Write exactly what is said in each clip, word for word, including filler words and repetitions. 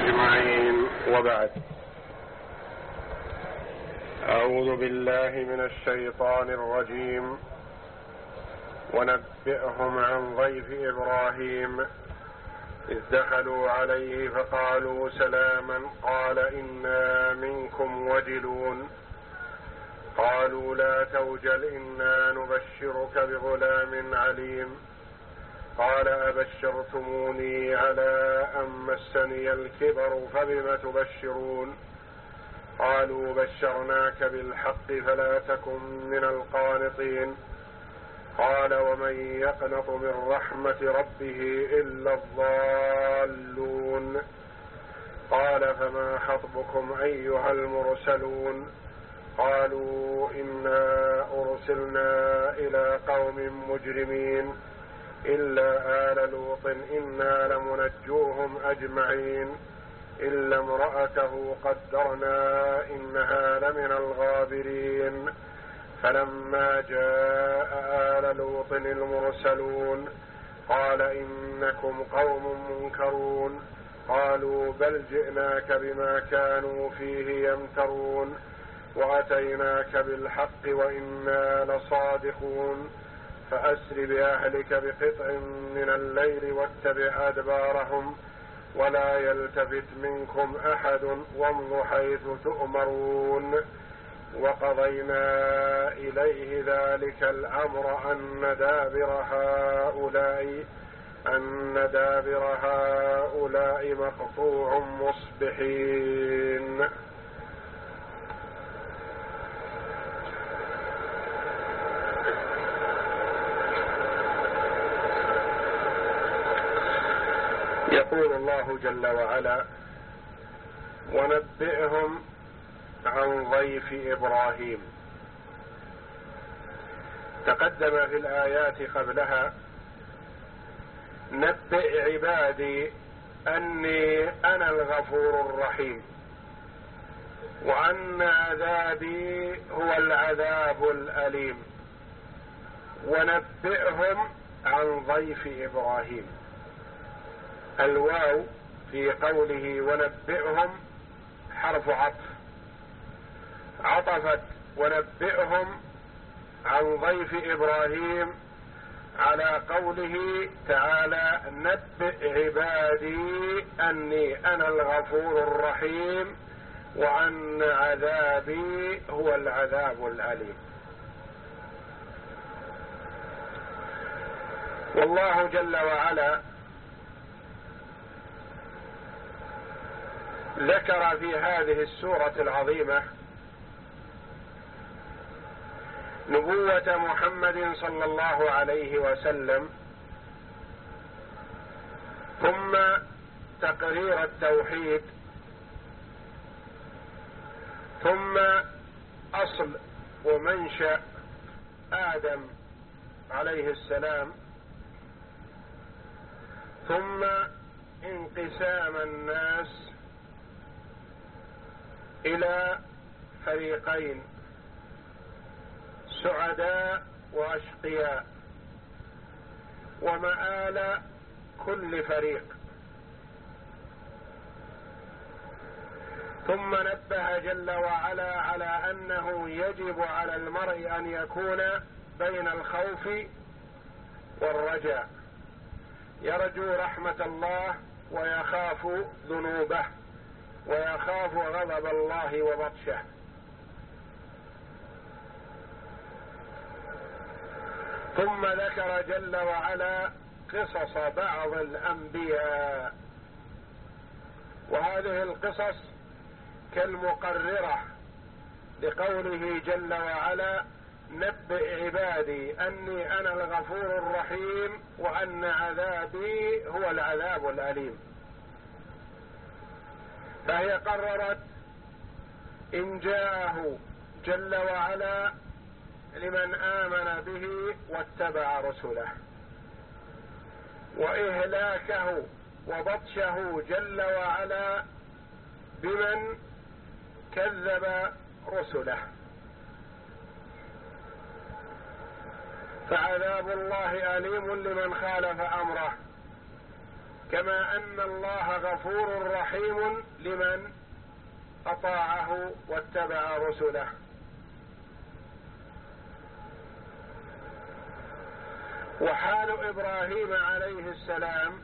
أجمعين، وبعد. أعوذ بالله من الشيطان الرجيم. ونبئهم عن ضيف إبراهيم إذ دخلوا عليه فقالوا سلاما قال إنا منكم وجلون قالوا لا توجل إنا نبشرك بغلام عليم قال أبشرتموني على أن مسني الكبر فبم تبشرون قالوا بشرناك بالحق فلا تكن من القانطين قال ومن يقنط من رحمة ربه إلا الضالون قال فما خطبكم أيها المرسلون قالوا إنا أرسلنا إلى قوم مجرمين إلا آل لوط إنا لمنجوهم أجمعين إلا امرأته قدرنا إنها لمن الغابرين فلما جاء آل لوط المرسلون قال إنكم قوم منكرون قالوا بل جئناك بما كانوا فيه يمترون وأتيناك بالحق وإنا لصادقون فأسر بأهلك بقطع من الليل واتبع أدبارهم ولا يلتفت منكم أحد وامضوا حيث تؤمرون وقضينا إليه ذلك الأمر أن دابر هؤلاء أن دابر هؤلاء مقطوع مصبحين. يقول الله جل وعلا ونبئهم عن ضيف إبراهيم. تقدم في الآيات قبلها نبئ عبادي أني أنا الغفور الرحيم وأن عذابي هو العذاب الأليم ونبئهم عن ضيف إبراهيم. الواو في قوله ونبئهم حرف عطف، عطفت ونبئهم عن ضيف إبراهيم على قوله تعالى نبئ عبادي أني أنا الغفور الرحيم وأن عذابي هو العذاب الأليم. والله جل وعلا ذكر في هذه السورة العظيمة نبوة محمد صلى الله عليه وسلم ثم تقرير التوحيد ثم أصل ومنشأ آدم عليه السلام ثم انقسام الناس إلى فريقين سعداء وأشقياء ومآل كل فريق. ثم نبه جل وعلا على أنه يجب على المرء أن يكون بين الخوف والرجاء، يرجو رحمة الله ويخاف ذنوبه ويخاف غضب الله وبطشه. ثم ذكر جل وعلا قصص بعض الأنبياء، وهذه القصص كالمقررة لقوله جل وعلا نبئ عبادي أني أنا الغفور الرحيم وأن عذابي هو العذاب الأليم. فهي قررت إن جاءه جل وعلا لمن آمن به واتبع رسله، وإهلاكه وبطشه جل وعلا بمن كذب رسله. فعذاب الله أليم لمن خالف أمره كما أن الله غفور رحيم لمن أطاعه واتبع رسله. وحال إبراهيم عليه السلام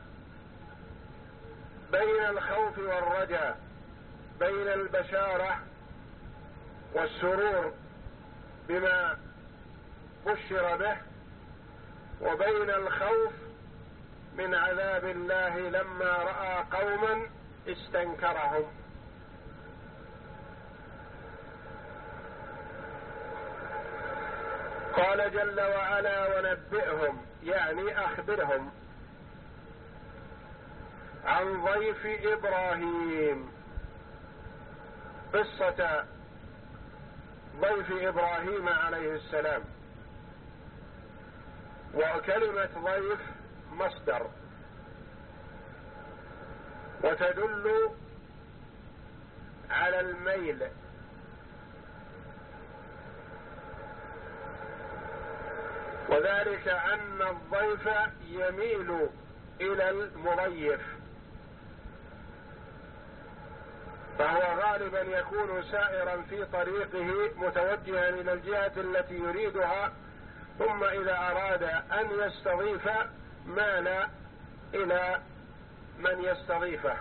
بين الخوف والرجاء، بين البشارة والسرور بما بشر به، وبين الخوف من عذاب الله لما رأى قوما استنكرهم. قال جل وعلا: ونبئهم، يعني أخبرهم عن ضيف إبراهيم، قصة ضيف إبراهيم عليه السلام. وكلمة ضيف مصدر وتدل على الميل، وذلك أن الضيف يميل إلى المضيف، فهو غالبا يكون سائرا في طريقه متوجها إلى الجهة التي يريدها، ثم إذا أراد أن يستضيف مال إلى من يستضيفه.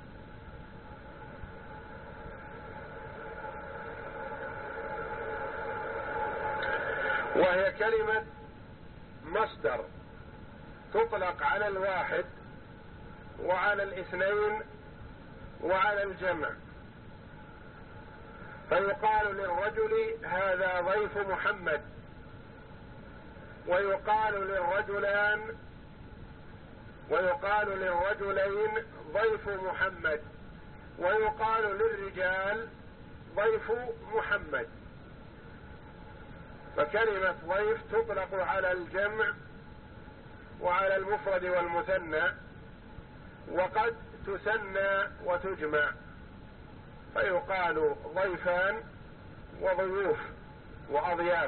وهي كلمة مصدر تطلق على الواحد وعلى الاثنين وعلى الجمع، فيقال للرجل: هذا ضيف محمد، ويقال للرجلان ويقال للرجلين ضيف محمد، ويقال للرجال ضيف محمد. فكلمة ضيف تطلق على الجمع وعلى المفرد والمثنى، وقد تثنى وتجمع، فيقال ضيفان وضيوف وأضياف.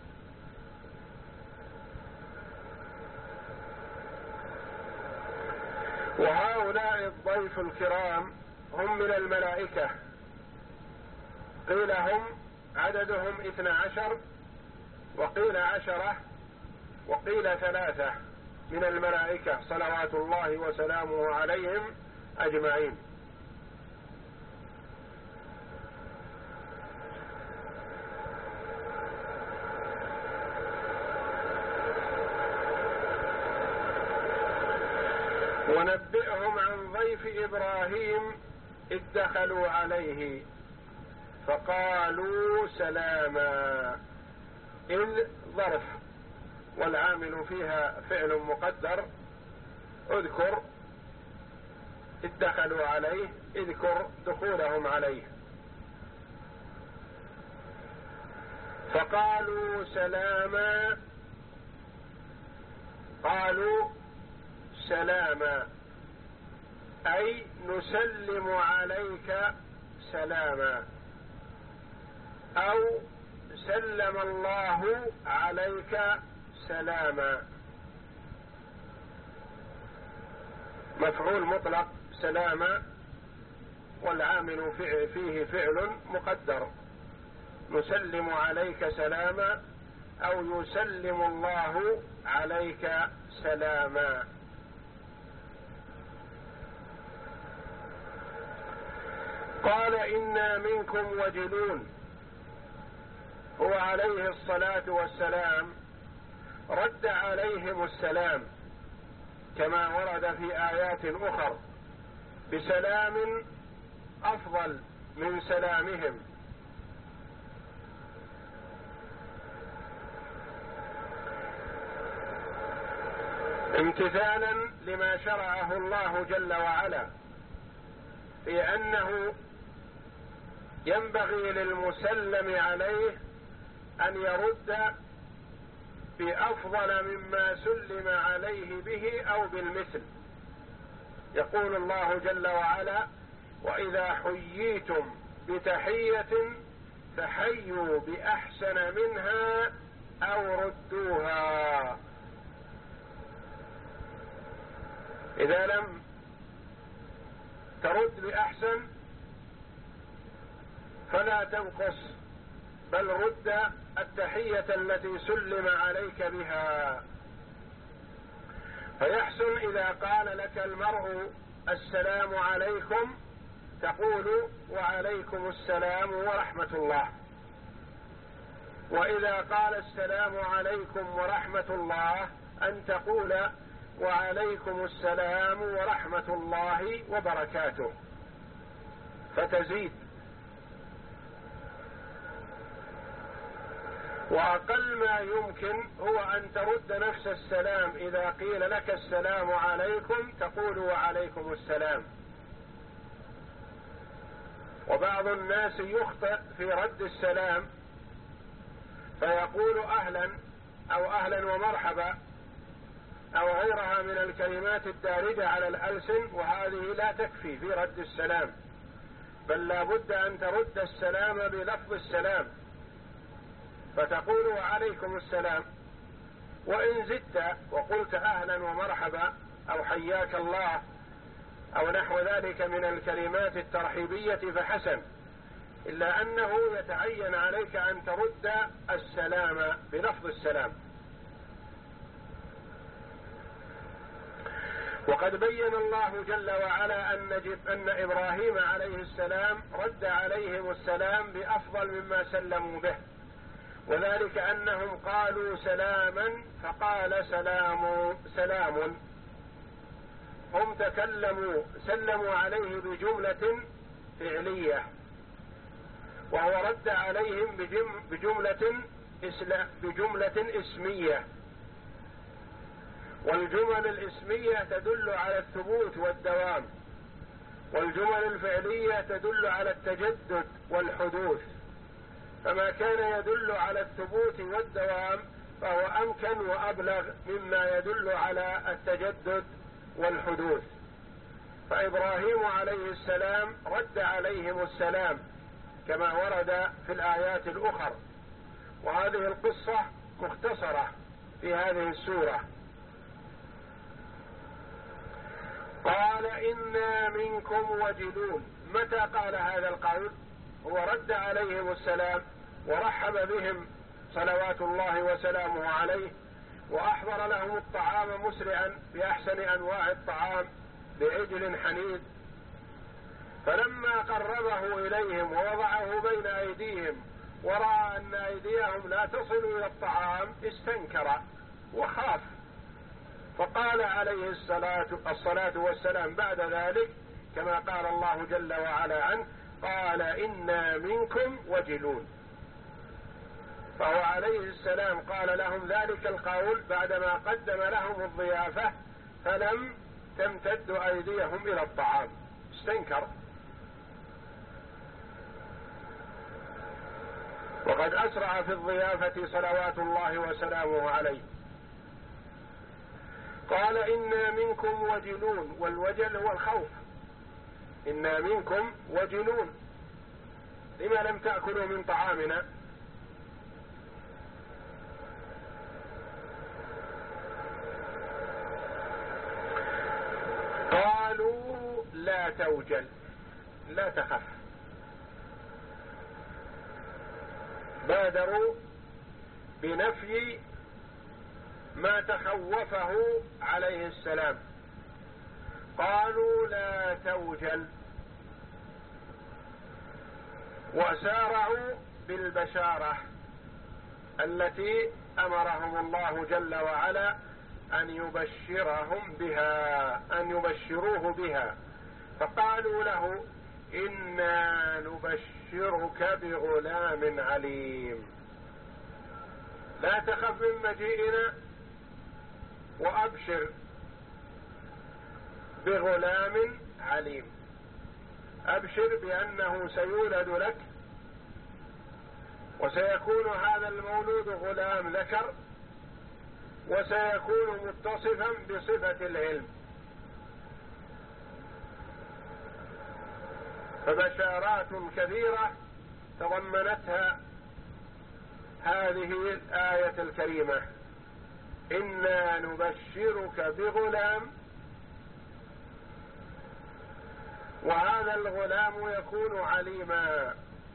وهؤلاء الضيف الكرام هم من الملائكة، قيل هم عددهم اثنى عشر، وقيل عشرة، وقيل ثلاثة من الملائكة صلوات الله وسلامه عليهم أجمعين. ونبئهم عن ضيف إبراهيم إذ دخلوا عليه فقالوا سلاما. إذ ظرف والعامل فيها فعل مقدر، اذكر إذ دخلوا عليه، اذكر دخولهم عليه. فقالوا سلاما، قالوا سلاما أي نسلم عليك سلاما، أو سلم الله عليك سلاما. مفعول مطلق سلاما، والعامل فيه فعل مقدر، نسلم عليك سلاما أو يسلم الله عليك سلاما. قال إنا منكم وجلون. هو عليه الصلاة والسلام رد عليهم السلام كما ورد في آيات أخرى بسلام أفضل من سلامهم، امتثالا لما شرعه الله جل وعلا، في أنه ينبغي للمسلم عليه أن يرد بأفضل مما سلم عليه به أو بالمثل. يقول الله جل وعلا: وإذا حييتم بتحية فحيوا بأحسن منها أو ردوها. إذا لم ترد بأحسن فلا تنقص، بل رد التحية التي سلم عليك بها. فيحسن إذا قال لك المرء السلام عليكم تقول وعليكم السلام ورحمة الله، وإذا قال السلام عليكم ورحمة الله أن تقول وعليكم السلام ورحمة الله وبركاته، فتزيد. وأقل ما يمكن هو أن ترد نفس السلام، إذا قيل لك السلام عليكم تقول وعليكم السلام. وبعض الناس يخطئ في رد السلام فيقول أهلا أو أهلا ومرحبا أو غيرها من الكلمات الدارجة على الألسن، وهذه لا تكفي في رد السلام، بل لا بد أن ترد السلام بلفظ السلام، فتقول وعليكم السلام. وإن زدت وقلت أهلا ومرحبا أو حياك الله أو نحو ذلك من الكلمات الترحيبية فحسن، إلا أنه يتعين عليك أن ترد السلام بلفظ السلام. وقد بين الله جل وعلا أن, أن إبراهيم عليه السلام رد عليهم السلام بأفضل مما سلموا به، وذلك أنهم قالوا سلاما فقال سلام سلام. هم تكلموا سلموا عليه بجملة فعلية، وهو رد عليهم بجملة بجملة اسمية، والجمل الاسمية تدل على الثبوت والدوام، والجمل الفعلية تدل على التجدد والحدوث. فما كان يدل على الثبوت والدوام فهو أمكن وأبلغ مما يدل على التجدد والحدوث. فإبراهيم عليه السلام رد عليهم السلام كما ورد في الآيات الأخر، وهذه القصة مختصرة في هذه السورة. قال إنا منكم وجلون. متى قال هذا القول؟ هو رد عليهم السلام ورحب بهم صلوات الله وسلامه عليه، وأحضر لهم الطعام مسرعا بأحسن أنواع الطعام بعجل حنيذ، فلما قربه إليهم ووضعه بين أيديهم ورأى أن أيديهم لا تصل إلى الطعام استنكر وخاف، فقال عليه الصلاة, الصلاة والسلام بعد ذلك كما قال الله جل وعلا عنه قال إنا منكم وجلون. فهو عليه السلام قال لهم ذلك القول بعدما قدم لهم الضيافة فلم تمتد أيديهم إلى الطعام، استنكر. وقد أسرع في الضيافة صلوات الله وسلامه عليه. قال إنا منكم وجلون، والوجل هو الخوف. إنا منكم وجلون، لما لم تأكلوا من طعامنا؟ قالوا لا توجل، لا تخف. بادروا بنفي ما تخوفه عليه السلام، قالوا لا توجل، وسارعوا بالبشارة التي أمرهم الله جل وعلا أن يبشرهم بها، أن يبشروه بها. فقالوا له إنا نبشرك بغلام عليم، لا تخف من مجيئنا وأبشر بغلام عليم. أبشر بأنه سيولد لك، وسيكون هذا المولود غلام ذكر، وسيكون متصفا بصفة العلم. فبشارات كثيرة تضمنتها هذه الآية الكريمة، إنا نبشرك بغلام وهذا الغلام يكون عليما.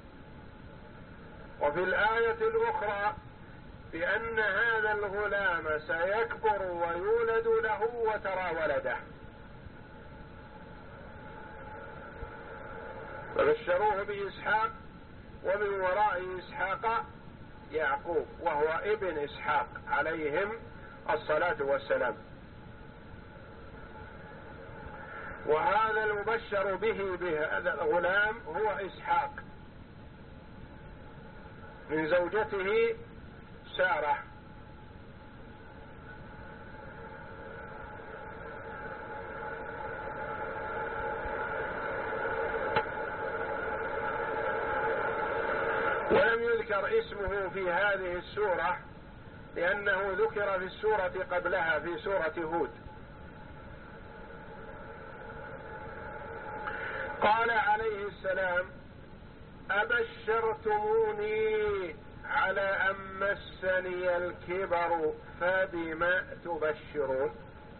وفي الآية الأخرى بأن هذا الغلام سيكبر ويولد له وترى ولده، فبشروه بإسحاق ومن وراء إسحاق يعقوب وهو ابن إسحاق عليهم الصلاة والسلام. وهذا المبشر به بهذا الغلام هو إسحاق من زوجته سارة. ولم يذكر اسمه في هذه السورة لأنه ذكر في السورة قبلها في سورة هود. قال عليه السلام: أبشرتموني على أن مسني الكبر فبما تبشرون.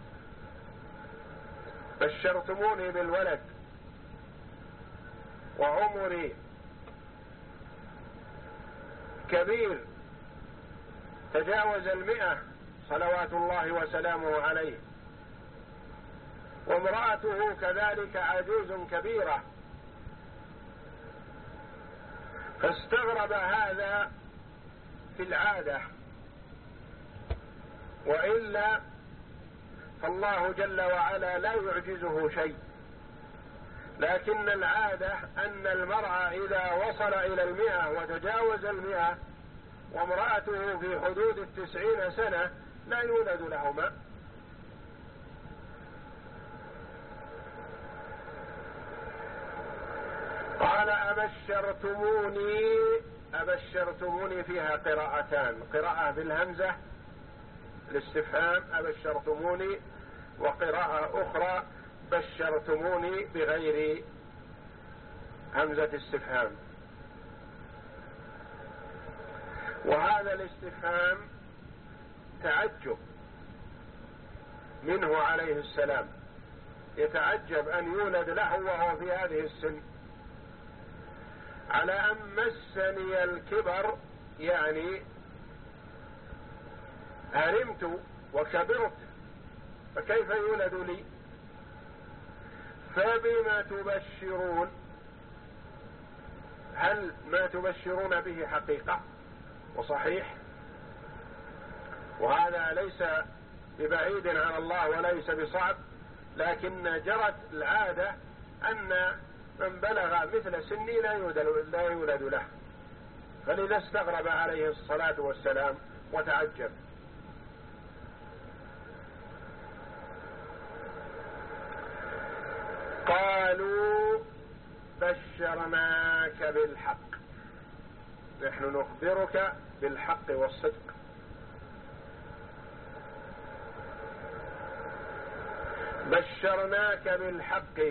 بشرتموني بالولد وعمري كبير تجاوز المئة صلوات الله وسلامه عليه، وامرأته كذلك عجوز كبيرة، فاستغرب هذا في العادة، وإلا فالله جل وعلا لا يعجزه شيء، لكن العادة أن المرأة إذا وصل إلى المئة وتجاوز المئة وامرأته في حدود التسعين سنة لا يولد لهما. قال: أبشرتموني. أبشرتموني فيها قراءتان، قراءة بالهمزة الاستفهام أبشرتموني، وقراءة أخرى بشرتموني بغير همزة استفهام. وهذا الاستفهام تعجب منه عليه السلام، يتعجب أن يولد له وهو في هذه السن. على أن مسني الكبر يعني هرمت وكبرت، فكيف يولد لي؟ فبما تبشرون، هل ما تبشرون به حقيقة وصحيح؟ وهذا ليس ببعيد عن الله وليس بصعب، لكن جرت العادة أن من بلغ مثل سني لا يولد, لا يولد له، فلذا استغرب عليه الصلاة والسلام وتعجب. قالوا: بشرناك بالحق، نحن نخبرك بالحق والصدق. بشرناك بالحق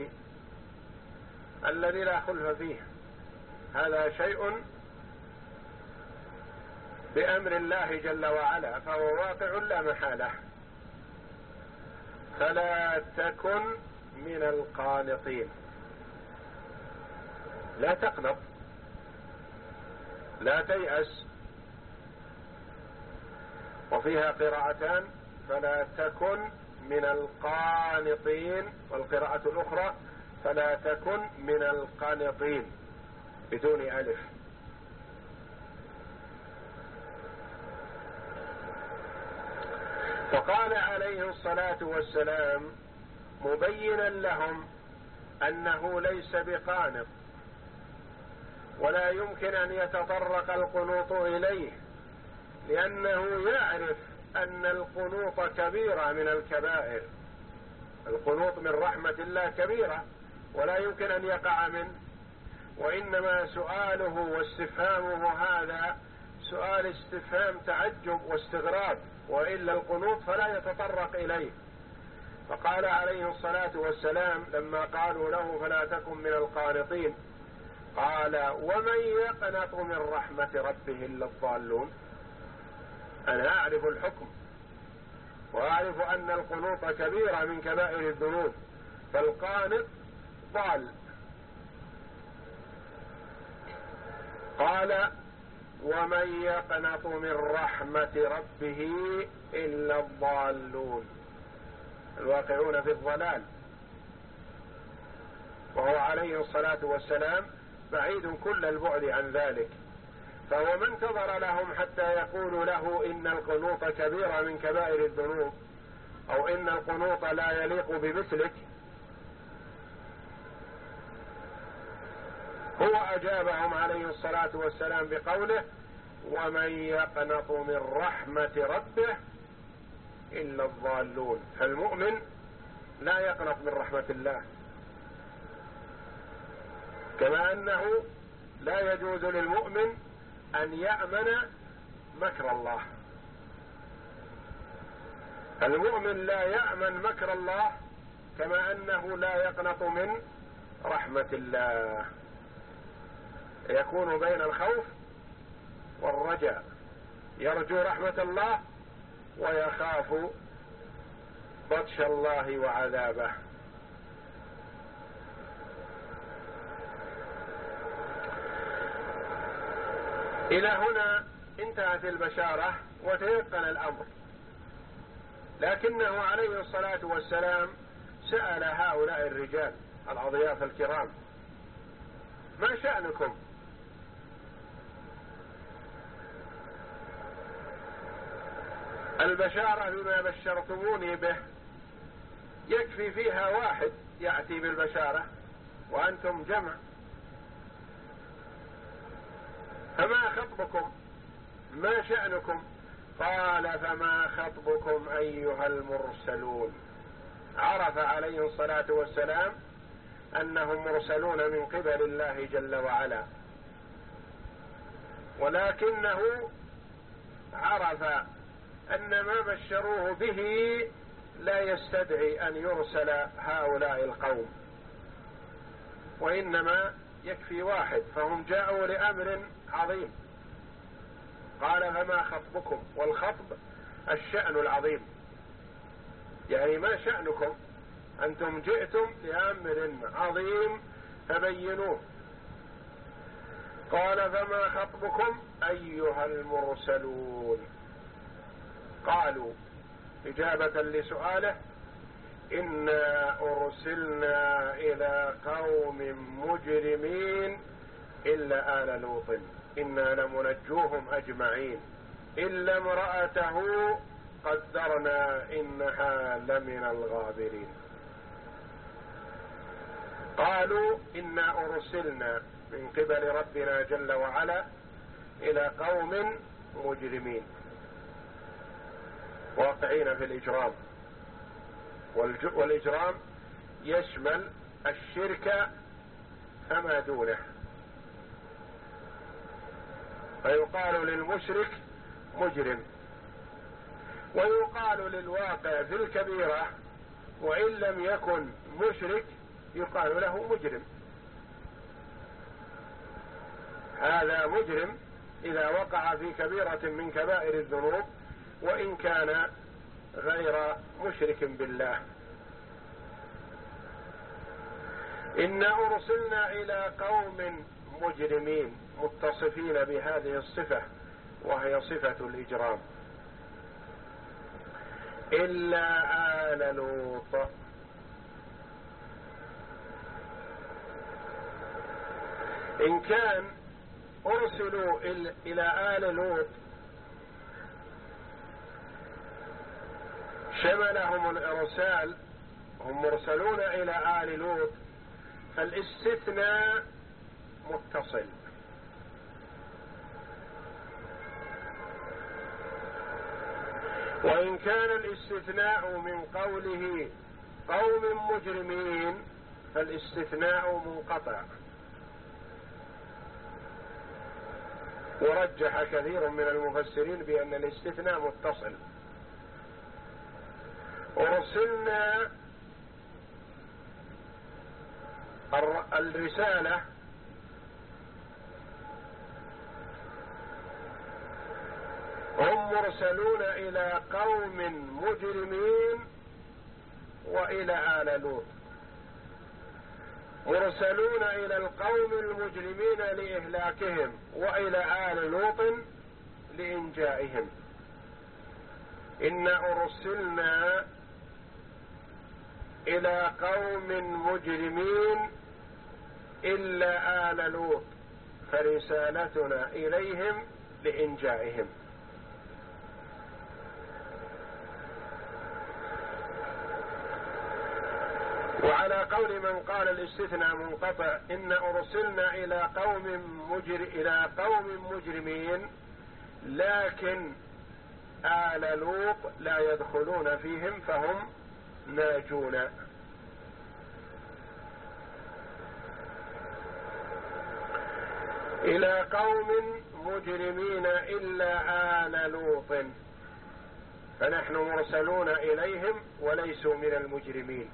الذي لا خلف فيه، هذا شيء بأمر الله جل وعلا فهو واقع لا محالة. فلا تكن من القانطين، لا تقنط، لا تيأس. وفيها قراءتان: فلا تكن من القانطين، والقراءة الأخرى فلا تكن من القانطين بدون ألف. فقال عليه الصلاة والسلام مبينا لهم أنه ليس بقانط، ولا يمكن أن يتطرق القنوط إليه، لأنه يعرف أن القنوط كبيرة من الكبائر. القنوط من رحمة الله كبيرة ولا يمكن أن يقع منه، وإنما سؤاله واستفهامه هذا سؤال استفهام تعجب واستغراب، وإلا القنوط فلا يتطرق إليه. فقال عليه الصلاة والسلام لما قالوا له فلا تكن من القانطين، قال: ومن يقنط من رحمة ربه إلا الضالون. أنا أعرف الحكم وأعرف أن القنوط كبيرة من كبائر الذنوب، فالقانط ضال قال ومن يقنط من رحمة ربه إلا الضالون، الواقعون في الضلال، وهو عليه الصلاة والسلام بعيد كل البعد عن ذلك، فهو ما انتظر لهم حتى يقولوا له إن القنوط كبيرة من كبائر الذنوب، أو إن القنوط لا يليق بمثلك. هو أجابهم عليه الصلاة والسلام بقوله ومن يقنط من رحمة ربه إلا الضالون، فالمؤمن لا يقنط من رحمة الله، كما أنه لا يجوز للمؤمن أن يأمن مكر الله. المؤمن لا يأمن مكر الله، كما أنه لا يقنط من رحمة الله، يكون بين الخوف والرجاء، يرجو رحمة الله ويخاف بطش الله وعذابه. إلى هنا انتهت البشارة وتيقن الأمر، لكنه عليه الصلاة والسلام سأل هؤلاء الرجال الأضياف الكرام ما شأنكم؟ البشارة بما بشرتموني به يكفي فيها واحد يأتي بالبشارة وأنتم جمع، فما خطبكم؟ ما شأنكم؟ قال فما خطبكم أيها المرسلون. عرف عليه الصلاة والسلام أنهم مرسلون من قبل الله جل وعلا، ولكنه عرف أن ما بشروه به لا يستدعي أن يرسل هؤلاء القوم، وإنما يكفي واحد، فهم جاءوا لأمر عظيم. قال فما خطبكم، والخطب الشأن العظيم، يعني ما شأنكم؟ أنتم جئتم لأمر عظيم فبينوه. قال فما خطبكم أيها المرسلون؟ قالوا إجابة لسؤاله إنا أرسلنا إلى قوم مجرمين إلا آل لوط إنا لمنجوهم أجمعين إلا امرأته قدرنا إنها لمن الغابرين. قالوا إنا أرسلنا من قبل ربنا جل وعلا إلى قوم مجرمين واقعين في الإجرام، والإجرام يشمل الشرك فما دونه، فيقال للمشرك مجرم، ويقال للواقع في الكبيرة وإن لم يكن مشرك يقال له مجرم. هذا مجرم إذا وقع في كبيرة من كبائر الذنوب وإن كان غير مشرك بالله. إنا أرسلنا إلى قوم مجرمين، متصفين بهذه الصفة وهي صفة الإجرام، إلا آل لوط. إن كان أرسلوا إلى آل لوط شملهم الإرسال، هم مرسلون إلى آل لوط، فالاستثناء متصل، وإن كان الاستثناء من قوله قوم مجرمين فالاستثناء منقطع. ورجح كثير من المفسرين بأن الاستثناء متصل. أرسلنا الرسالة هم مرسلون إلى قوم مجرمين وإلى آل لوط، مرسلون إلى القوم المجرمين لإهلاكهم، وإلى آل لوط لإنجائهم. إنا أرسلنا إلى قوم مجرمين إلا آل لوط فرسالتنا إليهم لإنجائهم. وعلى قول من قال الاستثناء منقطع، إن أرسلنا إلى قوم مجر إلى قوم مجرمين لكن آل لوط لا يدخلون فيهم فهم ناجون. إلى قوم مجرمين إلا آل لوط، فنحن مرسلون إليهم وليسوا من المجرمين.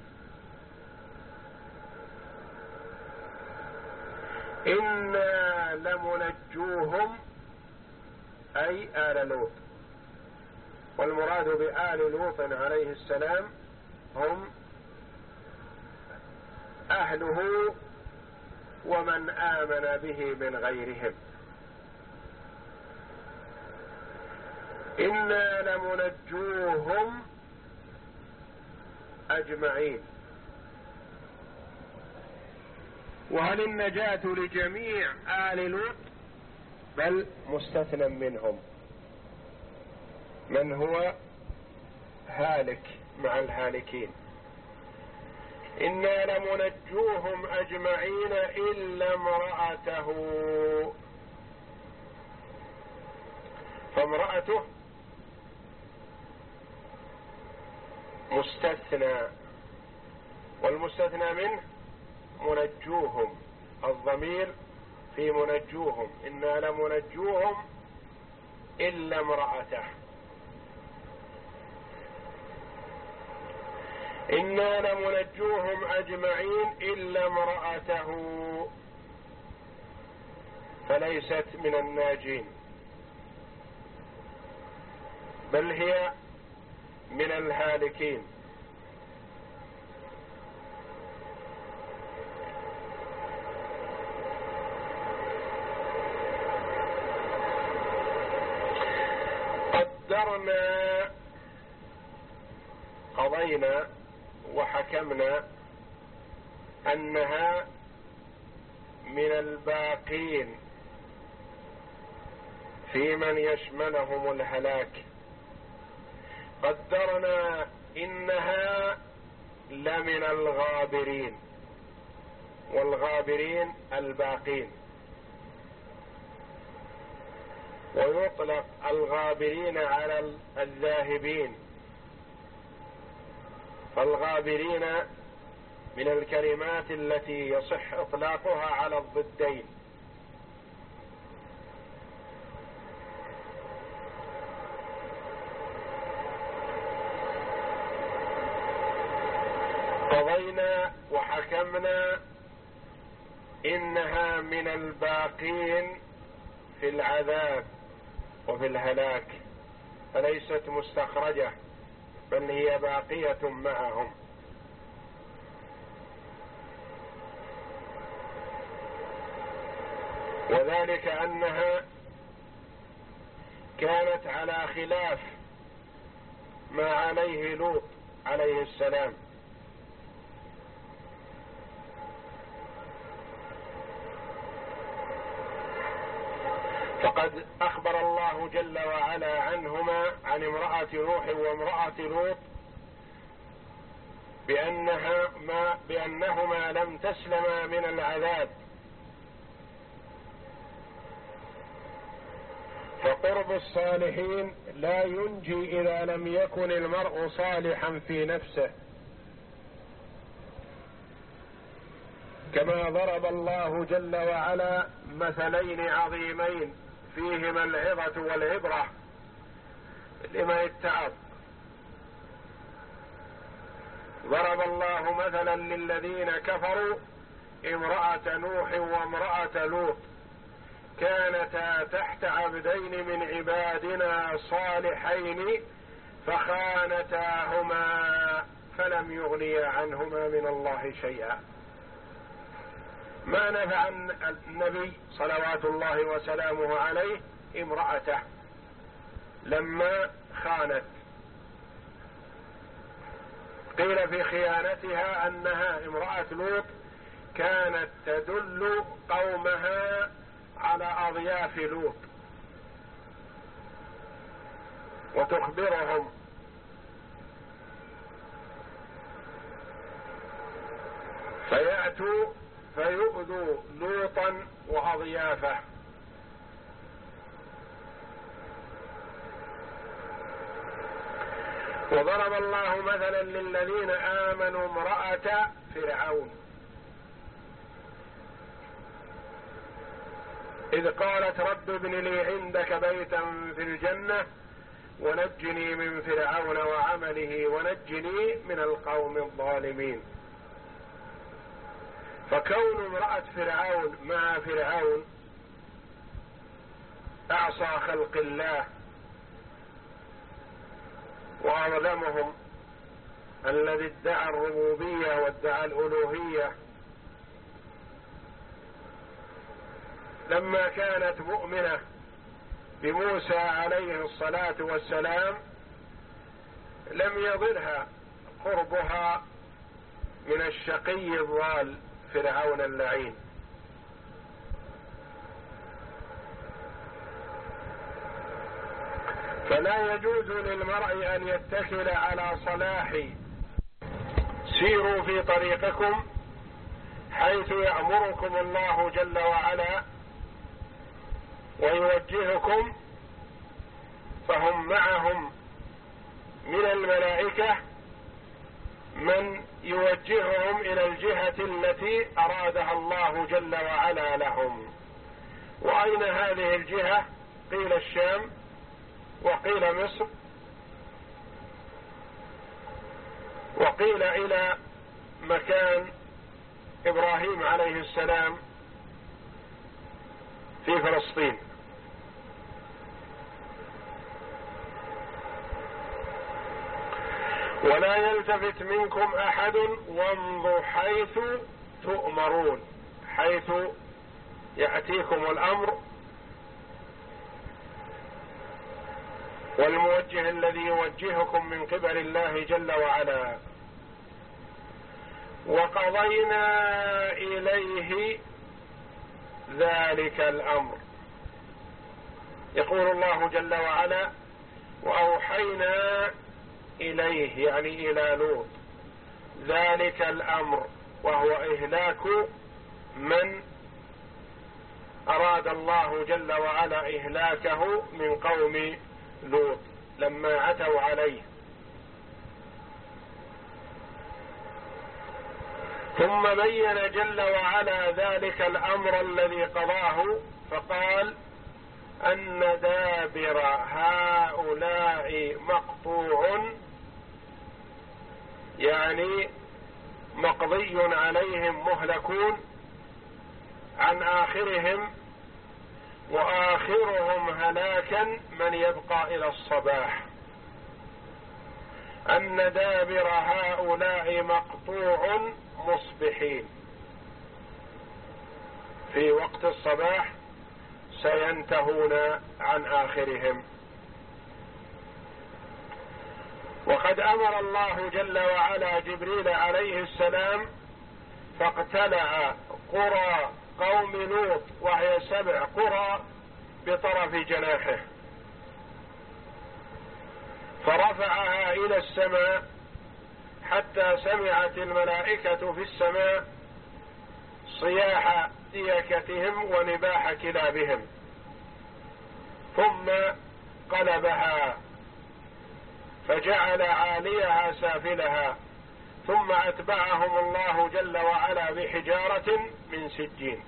إنا لمنجوهم أي آل لوط، والمراد بآل لوط عليه السلام هم أهله ومن آمن به من غيرهم. إنا لمنجوهم أجمعين. وهل النجاة لجميع آل لوط؟ بل مستثنى منهم من هو هالك مع الهالكين. إنا لمنجوهم أجمعين إلا امرأته، فامرأته مستثنى، والمستثنى منه منجوهم، الضمير في منجوهم. إنا لمنجوهم إلا امرأته. إنا لمنجوهم أجمعين إلا امرأته، فليست من الناجين بل هي من الهالكين. قدرنا، قضينا وحكمنا أنها من الباقين في من يشملهم الهلاك. قدرنا إنها لمن الغابرين، والغابرين الباقين، ويطلق الغابرين على الذاهبين، فالغابرين من الكلمات التي يصح إطلاقها على الضدين. قضينا وحكمنا إنها من الباقين في العذاب وفي الهلاك، فليست مستخرجة بل هي باقية معهم. وذلك أنها كانت على خلاف ما عليه لوط عليه السلام، فقد أخبر الله جل وعلا عنهما، عن امرأة نوح وامرأة لوط، بأنها ما بأنهما لم تسلما من العذاب، فقرب الصالحين لا ينجي إذا لم يكن المرء صالحا في نفسه، كما ضرب الله جل وعلا مثلين عظيمين فيهما العظة والعبرة لمن اتعظ. ضرب الله مثلا للذين كفروا امرأة نوح وامرأة لوط كانتا تحت عبدين من عبادنا صالحين فخانتاهما فلم يغنيا عنهما من الله شيئا. ما نفع النبي صلوات الله وسلامه عليه امرأته لما خانت. قيل في خيانتها أنها امرأة لوط كانت تدل قومها على أضياف لوط وتخبرهم، فيأتوا فيؤذوا لوطا وأضيافه. وضرب الله مثلا للذين آمنوا امرأة فرعون إذ قالت رب ابن لي عندك بيتا في الجنة ونجني من فرعون وعمله ونجني من القوم الظالمين. فكون امرأة فرعون مع فرعون أعصى خلق الله وأظلمهم، الذي ادعى الربوبية وادعى الألوهية، لما كانت مؤمنة بموسى عليه الصلاة والسلام لم يضرها قربها من الشقي الضال فرعون اللعين. فلا يجوز للمرء أن يتكل على صلاح سيروا في طريقكم حيث يأمركم الله جل وعلا ويوجهكم، فهم معهم من الملائكة من يوجههم إلى الجهة التي أرادها الله جل وعلا لهم. وأين هذه الجهة؟ قيل الشام وقيل مصر وقيل إلى مكان إبراهيم عليه السلام في فلسطين. ولا يلتفت منكم أحد وامضوا حيث تؤمرون، حيث يأتيكم الأمر، والموجه الذي يوجهكم من قبل الله جل وعلا. وقضينا إليه ذلك الأمر، يقول الله جل وعلا وأوحينا إليه يعني إلى لوط ذلك الأمر، وهو إهلاك من أراد الله جل وعلا إهلاكه من قوم لوط لما عتوا عليه. ثم بين جل وعلا ذلك الأمر الذي قضاه فقال أن دابر هؤلاء مقطوع، يعني مقضي عليهم مهلكون عن آخرهم، وآخرهم هلاكا من يبقى إلى الصباح. أن دابر هؤلاء مقطوع مصبحين، في وقت الصباح سينتهون عن آخرهم. وقد أمر الله جل وعلا جبريل عليه السلام فاقتلع قرى قوم لوط وهي سبع قرى بطرف جناحه، فرفعها إلى السماء حتى سمعت الملائكة في السماء صياح ديكتهم ونباح كلابهم، ثم قلبها فجعل عاليها سافلها، ثم أتبعهم الله جل وعلا بحجارة من سجين.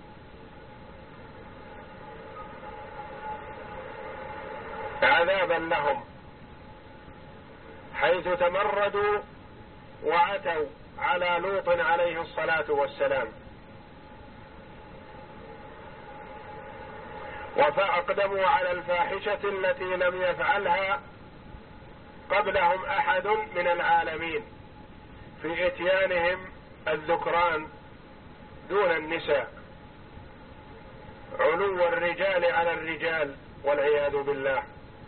عذابا لهم حيث تمردوا وعتوا على لوط عليه الصلاة والسلام، وفأقدموا على الفاحشة التي لم يفعلها قبلهم أحد من العالمين في إتيانهم الذكران دون النساء. علو الرجال على الرجال والعياذ بالله.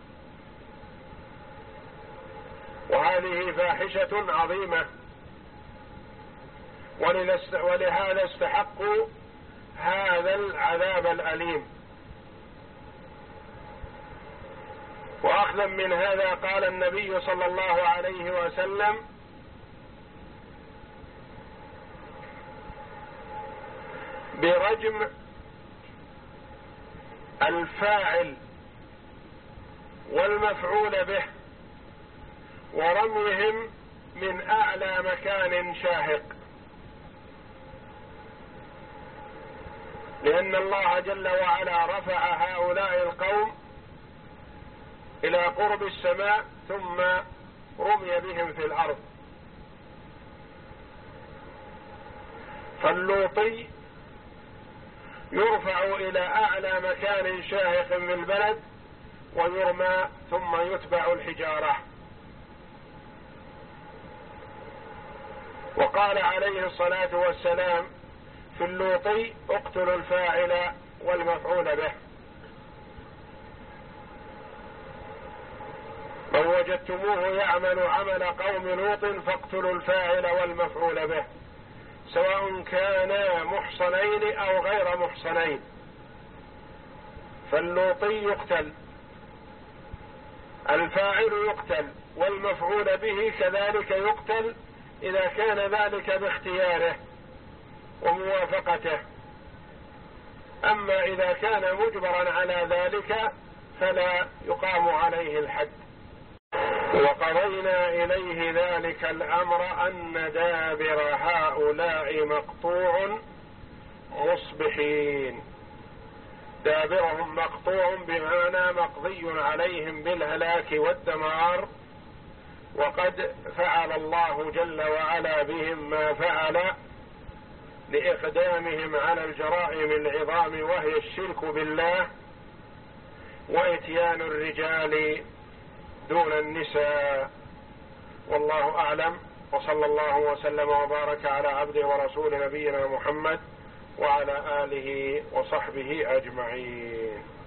وهذه فاحشة عظيمة، ولهذا استحقوا هذا العذاب الأليم. وأخذا من هذا قال النبي صلى الله عليه وسلم: برجم الفاعل والمفعول به ورميهم من أعلى مكان شاهق، لأن الله جل وعلا رفع هؤلاء القوم إلى قرب السماء ثم رمي بهم في الأرض. فاللوطي يرفع إلى أعلى مكان شاهق في البلد ويرمى ثم يتبع الحجارة. وقال عليه الصلاة والسلام في اللوطي: اقتلوا الفاعل والمفعول به. من وجدتموه يعمل عمل قوم لوط فاقتلوا الفاعل والمفعول به، سواء كانا محصنين أو غير محصنين. فاللوطي يقتل، الفاعل يقتل، والمفعول به كذلك يقتل إذا كان ذلك باختياره وموافقته. أما إذا كان مجبرا على ذلك فلا يقام عليه الحد. وقضينا إليه ذلك الأمر أن دابر هؤلاء مقطوع مصبحين. دابرهم مقطوع بمعنى مقضي عليهم بالهلاك والدمار، وقد فعل الله جل وعلا بهم ما فعل لإقدامهم على الجرائم العظام وهي الشرك بالله وإتيان الرجال دون النساء. والله أعلم، وصلى الله وسلم وبارك على عبده ورسول نبينا محمد وعلى آله وصحبه أجمعين.